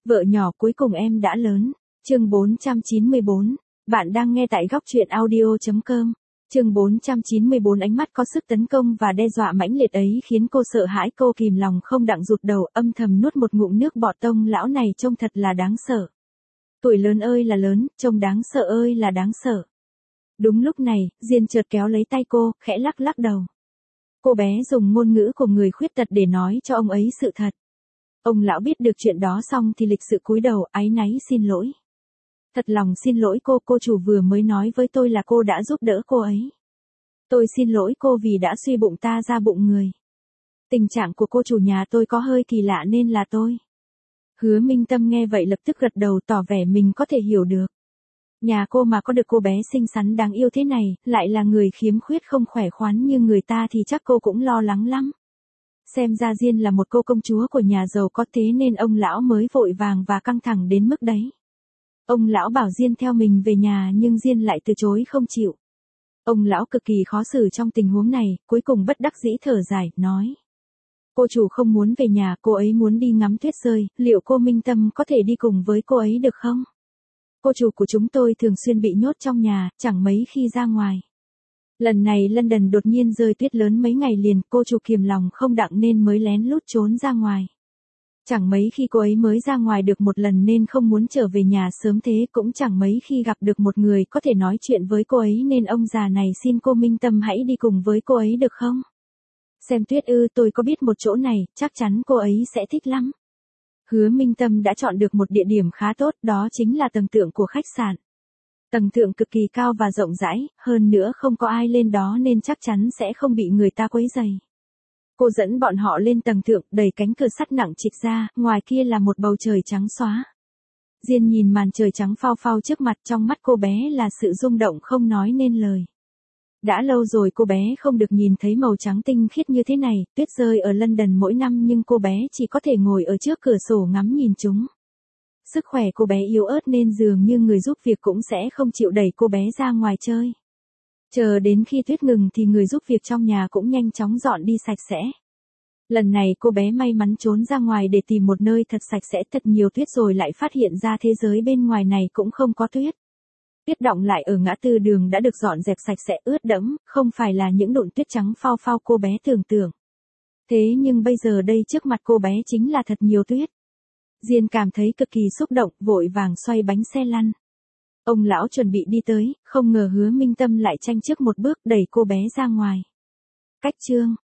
Vợ nhỏ cuối cùng em đã lớn. Chương 494. Bạn đang nghe tại góc truyện audio.com. Chương 494. Ánh mắt có sức tấn công và đe dọa mãnh liệt ấy khiến cô sợ hãi, cô kìm lòng không đặng rụt đầu, âm thầm nuốt một ngụm nước bọt. Tông lão này trông thật là đáng sợ. Tuổi lớn ơi là lớn, trông đáng sợ ơi là đáng sợ. Đúng lúc này, Diên chợt kéo lấy tay cô, khẽ lắc lắc đầu. Cô bé dùng ngôn ngữ của người khuyết tật để nói cho ông ấy sự thật. Ông lão biết được chuyện đó xong thì lịch sự cúi đầu, áy náy xin lỗi. Thật lòng xin lỗi cô chủ vừa mới nói với tôi là cô đã giúp đỡ cô ấy. Tôi xin lỗi cô vì đã suy bụng ta ra bụng người. Tình trạng của cô chủ nhà tôi có hơi kỳ lạ nên là tôi. Hứa Minh Tâm nghe vậy lập tức gật đầu, tỏ vẻ mình có thể hiểu được. Nhà cô mà có được cô bé xinh xắn đáng yêu thế này, lại là người khiếm khuyết không khỏe khoắn như người ta thì chắc cô cũng lo lắng lắm. Xem ra Diên là một cô công chúa của nhà giàu có, thế nên ông lão mới vội vàng và căng thẳng đến mức đấy. Ông lão bảo Diên theo mình về nhà nhưng Diên lại từ chối không chịu. Ông lão cực kỳ khó xử trong tình huống này, cuối cùng bất đắc dĩ thở dài, nói. Cô chủ không muốn về nhà, cô ấy muốn đi ngắm tuyết rơi, liệu cô Minh Tâm có thể đi cùng với cô ấy được không? Cô chủ của chúng tôi thường xuyên bị nhốt trong nhà, chẳng mấy khi ra ngoài. Lần này London đột nhiên rơi tuyết lớn mấy ngày liền, cô chủ kiềm lòng không đặng nên mới lén lút trốn ra ngoài. Chẳng mấy khi cô ấy mới ra ngoài được một lần nên không muốn trở về nhà sớm, thế cũng chẳng mấy khi gặp được một người có thể nói chuyện với cô ấy nên ông già này xin cô Minh Tâm hãy đi cùng với cô ấy được không? Xem tuyết ư? Tôi có biết một chỗ này, chắc chắn cô ấy sẽ thích lắm. Hứa Minh Tâm đã chọn được một địa điểm khá tốt, đó chính là tầng thượng của khách sạn. Tầng thượng cực kỳ cao và rộng rãi, hơn nữa không có ai lên đó nên chắc chắn sẽ không bị người ta quấy rầy. Cô dẫn bọn họ lên tầng thượng, đẩy cánh cửa sắt nặng trịch ra, ngoài kia là một bầu trời trắng xóa. Diên nhìn màn trời trắng phao phao trước mặt, trong mắt cô bé là sự rung động không nói nên lời. Đã lâu rồi cô bé không được nhìn thấy màu trắng tinh khiết như thế này, tuyết rơi ở London mỗi năm nhưng cô bé chỉ có thể ngồi ở trước cửa sổ ngắm nhìn chúng. Sức khỏe cô bé yếu ớt nên dường như người giúp việc cũng sẽ không chịu đẩy cô bé ra ngoài chơi. Chờ đến khi tuyết ngừng thì người giúp việc trong nhà cũng nhanh chóng dọn đi sạch sẽ. Lần này cô bé may mắn trốn ra ngoài để tìm một nơi thật sạch sẽ, thật nhiều tuyết rồi lại phát hiện ra thế giới bên ngoài này cũng không có tuyết. Tuyết đọng lại ở ngã tư đường đã được dọn dẹp sạch sẽ ướt đẫm, không phải là những đụn tuyết trắng phao phao cô bé tưởng tượng. Thế nhưng bây giờ đây trước mặt cô bé chính là thật nhiều tuyết. Diên cảm thấy cực kỳ xúc động, vội vàng xoay bánh xe lăn. Ông lão chuẩn bị đi tới, không ngờ Hứa Minh Tâm lại tranh trước một bước đẩy cô bé ra ngoài. Cách chương